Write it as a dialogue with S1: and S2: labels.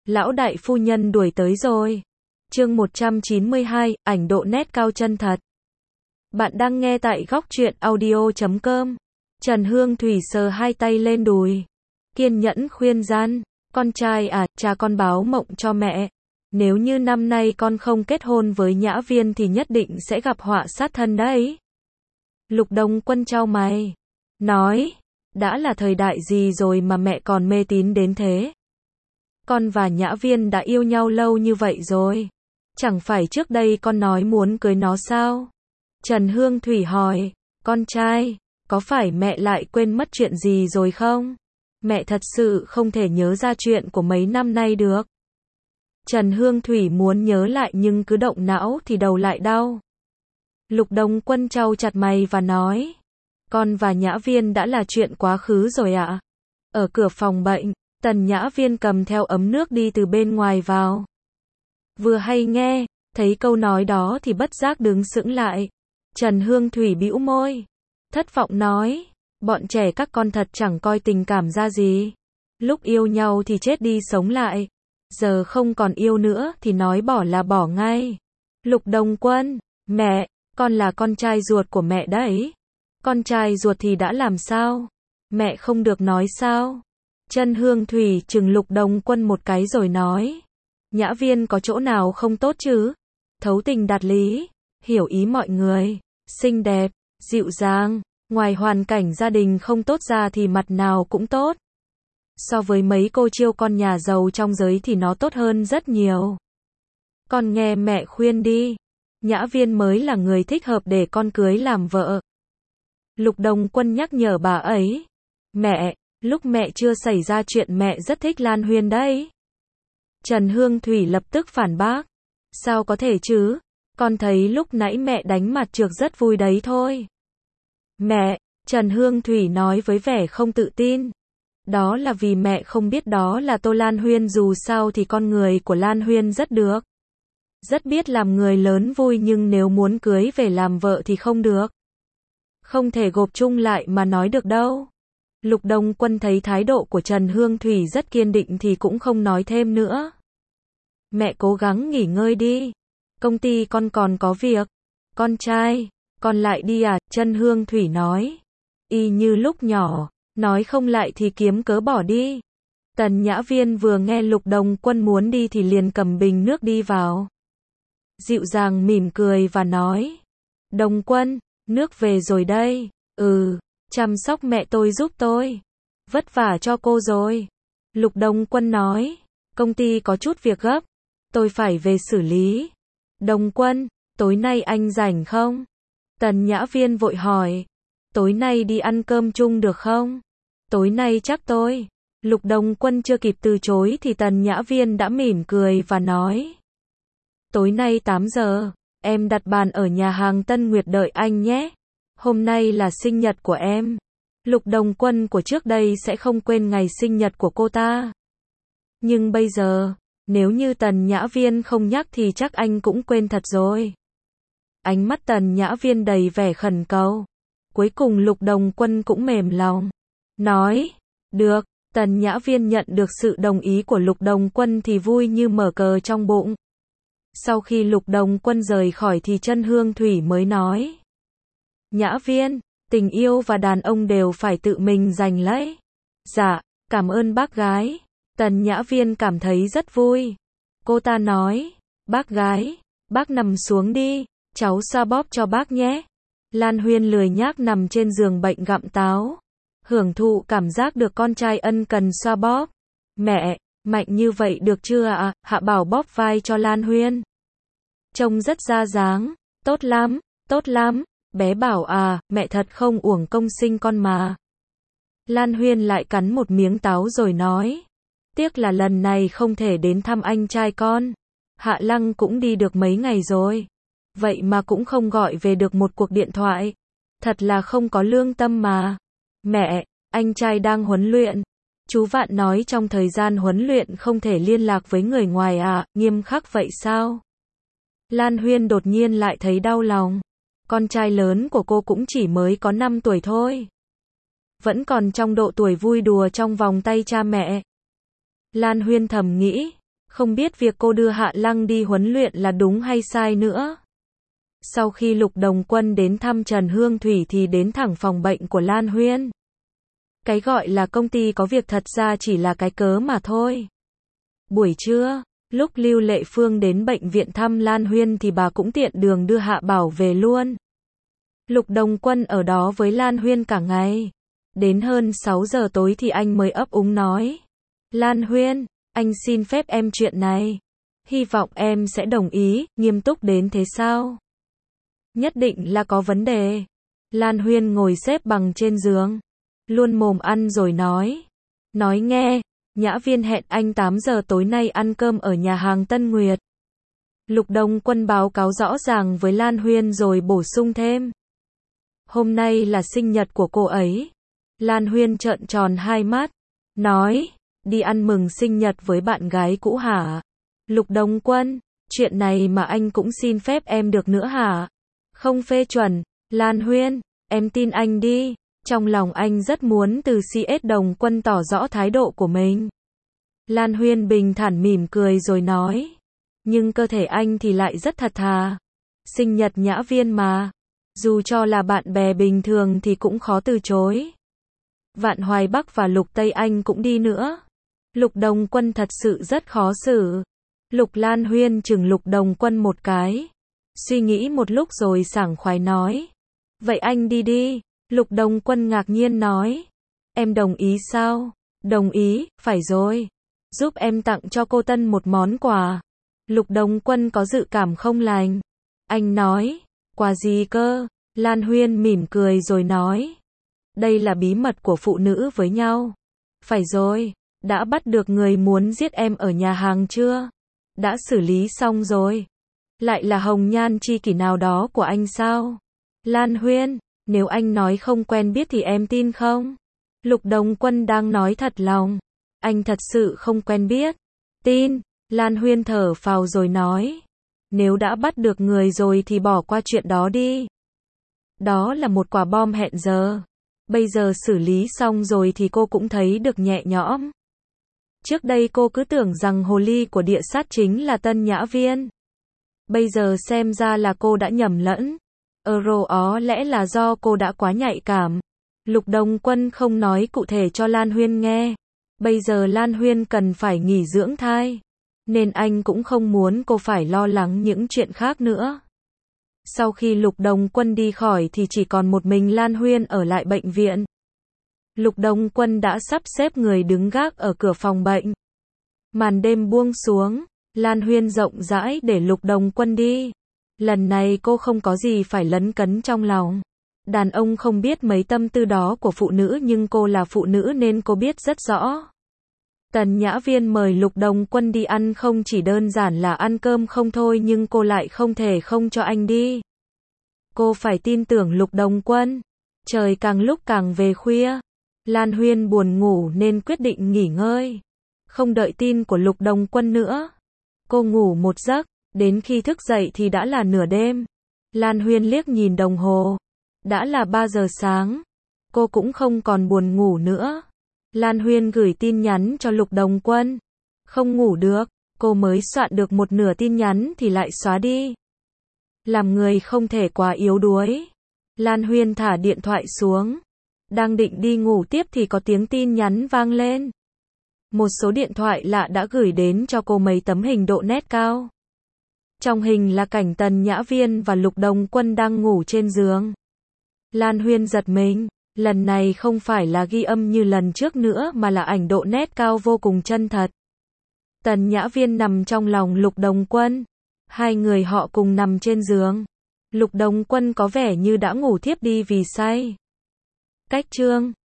S1: Lão đại phu nhân đuổi tới rồi. Chương 192, ảnh độ nét cao chân thật. Bạn đang nghe tại góc truyện audio.com. Trần Hương Thủy sờ hai tay lên đùi, kiên nhẫn khuyên gian, con trai à, cha con báo mộng cho mẹ. Nếu như năm nay con không kết hôn với Nhã Viên thì nhất định sẽ gặp họa sát thân đấy. Lục Đông Quân chau mày, nói, đã là thời đại gì rồi mà mẹ còn mê tín đến thế? Con và Nhã Viên đã yêu nhau lâu như vậy rồi. Chẳng phải trước đây con nói muốn cưới nó sao? Trần Hương Thủy hỏi, con trai, có phải mẹ lại quên mất chuyện gì rồi không? Mẹ thật sự không thể nhớ ra chuyện của mấy năm nay được. Trần Hương Thủy muốn nhớ lại nhưng cứ động não thì đầu lại đau. Lục Đông Quân chau chặt mày và nói, con và Nhã Viên đã là chuyện quá khứ rồi ạ. Ở cửa phòng bệnh, Tần Nhã Viên cầm theo ấm nước đi từ bên ngoài vào. Vừa hay nghe, thấy câu nói đó thì bất giác đứng sững lại. Trần Hương Thủy bĩu môi, thất vọng nói, bọn trẻ các con thật chẳng coi tình cảm ra gì. Lúc yêu nhau thì chết đi sống lại. Giờ không còn yêu nữa thì nói bỏ là bỏ ngay. Lục Đông Quân, mẹ, con là con trai ruột của mẹ đấy. Con trai ruột thì đã làm sao? Mẹ không được nói sao? Trần Hương Thủy trừng Lục Đông Quân một cái rồi nói, Nhã Viên có chỗ nào không tốt chứ? Thấu tình đạt lý, hiểu ý mọi người, xinh đẹp, dịu dàng, ngoài hoàn cảnh gia đình không tốt ra thì mặt nào cũng tốt. So với mấy cô chiêu con nhà giàu trong giới thì nó tốt hơn rất nhiều. Con nghe mẹ khuyên đi, Nhã Viên mới là người thích hợp để con cưới làm vợ. Lục Đông Quân nhắc nhở bà ấy, mẹ, lúc mẹ chưa xảy ra chuyện mẹ rất thích Lan Huyên đấy. Trần Hương Thủy lập tức phản bác, sao có thể chứ, con thấy lúc nãy mẹ đánh mặt trược rất vui đấy thôi. Mẹ, Trần Hương Thủy nói với vẻ không tự tin. Đó là vì mẹ không biết đó là Tô Lan Huyên, dù sao thì con người của Lan Huyên rất được. Rất biết làm người lớn vui, nhưng nếu muốn cưới về làm vợ thì không được. Không thể gộp chung lại mà nói được đâu. Lục Đông Quân thấy thái độ của Trần Hương Thủy rất kiên định thì cũng không nói thêm nữa. Mẹ cố gắng nghỉ ngơi đi. Công ty con còn có việc. Con trai, con lại đi à? Trần Hương Thủy nói. Y như lúc nhỏ, nói không lại thì kiếm cớ bỏ đi. Tần Nhã Viên vừa nghe Lục Đông Quân muốn đi thì liền cầm bình nước đi vào. Dịu dàng mỉm cười và nói, Đông Quân, nước về rồi đây. Chăm sóc mẹ tôi giúp tôi. Vất vả cho cô rồi. Lục Đông Quân nói, công ty có chút việc gấp, tôi phải về xử lý. Đông Quân, tối nay anh rảnh không? Tần Nhã Viên vội hỏi, tối nay đi ăn cơm chung được không? Tối nay chắc tôi. Lục Đông Quân chưa kịp từ chối thì Tần Nhã Viên đã mỉm cười và nói, tối nay 8 giờ, em đặt bàn ở nhà hàng Tân Nguyệt đợi anh nhé. Hôm nay là sinh nhật của em. Lục Đông Quân của trước đây sẽ không quên ngày sinh nhật của cô ta. Nhưng bây giờ, nếu như Tần Nhã Viên không nhắc thì chắc anh cũng quên thật rồi. Ánh mắt Tần Nhã Viên đầy vẻ khẩn cầu. Cuối cùng Lục Đông Quân cũng mềm lòng. Nói, được. Tần Nhã Viên nhận được sự đồng ý của Lục Đông Quân thì vui như mở cờ trong bụng. Sau khi Lục Đông Quân rời khỏi thì Trần Hương Thủy mới nói, Nhã Viên, tình yêu và đàn ông đều phải tự mình giành lấy. Dạ, cảm ơn bác gái. Tần Nhã Viên cảm thấy rất vui. Cô ta nói, bác gái, bác nằm xuống đi, cháu xoa bóp cho bác nhé. Lan Huyên lười nhác nằm trên giường bệnh gặm táo, hưởng thụ cảm giác được con trai ân cần xoa bóp. Mẹ, mạnh như vậy được chưa ạ? Hạ Bảo bóp vai cho Lan Huyên. Trông rất ra dáng, tốt lắm, tốt lắm. Bé bảo à, mẹ thật không uổng công sinh con mà. Lan Huyên lại cắn một miếng táo rồi nói, tiếc là lần này không thể đến thăm anh trai con. Hạ Lăng cũng đi được mấy ngày rồi, vậy mà cũng không gọi về được một cuộc điện thoại. Thật là không có lương tâm mà. Mẹ, anh trai đang huấn luyện. Chú Vạn nói trong thời gian huấn luyện không thể liên lạc với người ngoài à, nghiêm khắc vậy sao? Lan Huyên đột nhiên lại thấy đau lòng. Con trai lớn của cô cũng chỉ mới có 5 tuổi thôi. Vẫn còn trong độ tuổi vui đùa trong vòng tay cha mẹ. Lan Huyên thầm nghĩ, Không biết việc cô đưa Hạ Lăng đi huấn luyện là đúng hay sai nữa. Sau khi Lục Đồng Quân đến thăm Trần Hương Thủy thì đến thẳng phòng bệnh của Lan Huyên. Cái gọi là công ty có việc thật ra chỉ là cái cớ mà thôi. Buổi trưa, lúc Lưu Lệ Phương đến bệnh viện thăm Lan Huyên thì bà cũng tiện đường đưa Hạ Bảo về luôn. Lục Đồng Quân ở đó với Lan Huyên cả ngày. Đến hơn 6 giờ tối thì anh mới ấp úng nói. Lan Huyên, anh xin phép em chuyện này. Hy vọng em sẽ đồng ý, nghiêm túc đến thế sao? Nhất định là có vấn đề. Lan Huyên ngồi xếp bằng trên giường. Luôn mồm ăn rồi nói. Nói nghe, Nhã Viên hẹn anh 8 giờ tối nay ăn cơm ở nhà hàng Tân Nguyệt. Lục Đồng Quân báo cáo rõ ràng với Lan Huyên rồi bổ sung thêm. Hôm nay là sinh nhật của cô ấy. Lan Huyên trợn tròn hai mắt. Nói, đi ăn mừng sinh nhật với bạn gái cũ hả? Lục Đồng Quân, chuyện này mà anh cũng xin phép em được nữa hả? Không phê chuẩn. Lan Huyên, em tin anh đi. Trong lòng anh rất muốn từ CS Đồng Quân tỏ rõ thái độ của mình. Lan Huyên bình thản mỉm cười rồi nói. Nhưng cơ thể anh thì lại rất thật thà. Sinh nhật Nhã Viên mà. Dù cho là bạn bè bình thường thì cũng khó từ chối. Vạn Hoài Bắc và Lục Tây Anh cũng đi nữa. Lục Đồng Quân thật sự rất khó xử. Lục Lan Huyên chừng Lục Đồng Quân một cái. Suy nghĩ một lúc rồi sảng khoái nói. Vậy anh đi đi. Lục Đồng Quân ngạc nhiên nói. Em đồng ý sao? Đồng ý, phải rồi. Giúp em tặng cho cô Tân một món quà. Lục Đồng Quân có dự cảm không lành. Anh nói. Quà gì cơ? Lan Huyên mỉm cười rồi nói. Đây là bí mật của phụ nữ với nhau. Phải rồi. Đã bắt được người muốn giết em ở nhà hàng chưa? Đã xử lý xong rồi. Lại là hồng nhan chi kỷ nào đó của anh sao? Lan Huyên, nếu anh nói không quen biết thì em tin không? Lục Đồng Quân đang nói thật lòng. Anh thật sự không quen biết. Tin. Lan Huyên thở phào rồi nói. Nếu đã bắt được người rồi thì bỏ qua chuyện đó đi. Đó là một quả bom hẹn giờ. Bây giờ xử lý xong rồi thì cô cũng thấy được nhẹ nhõm. Trước đây cô cứ tưởng rằng hồ ly của địa sát chính là Tân Nhã Viên. Bây giờ xem ra là cô đã nhầm lẫn. Ó lẽ là do cô đã quá nhạy cảm. Lục Đồng Quân không nói cụ thể cho Lan Huyên nghe. Bây giờ Lan Huyên cần phải nghỉ dưỡng thai. Nên anh cũng không muốn cô phải lo lắng những chuyện khác nữa. Sau khi Lục Đồng Quân đi khỏi thì chỉ còn một mình Lan Huyên ở lại bệnh viện. Lục Đồng Quân đã sắp xếp người đứng gác ở cửa phòng bệnh. Màn đêm buông xuống, Lan Huyên rộng rãi để Lục Đồng Quân đi. Lần này cô không có gì phải lấn cấn trong lòng. Đàn ông không biết mấy tâm tư đó của phụ nữ nhưng cô là phụ nữ nên cô biết rất rõ. Tần Nhã Viên mời Lục Đồng Quân đi ăn không chỉ đơn giản là ăn cơm không thôi nhưng cô lại không thể không cho anh đi. Cô phải tin tưởng Lục Đồng Quân. Trời càng lúc càng về khuya. Lan Huyên buồn ngủ nên quyết định nghỉ ngơi. Không đợi tin của Lục Đồng Quân nữa. Cô ngủ một giấc, đến khi thức dậy thì đã là nửa đêm. Lan Huyên liếc nhìn đồng hồ. Đã là 3 giờ sáng. Cô cũng không còn buồn ngủ nữa. Lan Huyên gửi tin nhắn cho Lục Đồng Quân. Không ngủ được, cô mới soạn được một nửa tin nhắn thì lại xóa đi. Làm người không thể quá yếu đuối. Lan Huyên thả điện thoại xuống. Đang định đi ngủ tiếp thì có tiếng tin nhắn vang lên. Một số điện thoại lạ đã gửi đến cho cô mấy tấm hình độ nét cao. Trong hình là cảnh Tần Nhã Viên và Lục Đồng Quân đang ngủ trên giường. Lan Huyên giật mình. Lần này không phải là ghi âm như lần trước nữa mà là ảnh độ nét cao vô cùng chân thật. Tần Nhã Viên nằm trong lòng Lục Đồng Quân. Hai người họ cùng nằm trên giường. Lục Đồng Quân có vẻ như đã ngủ thiếp đi vì say. Cách chương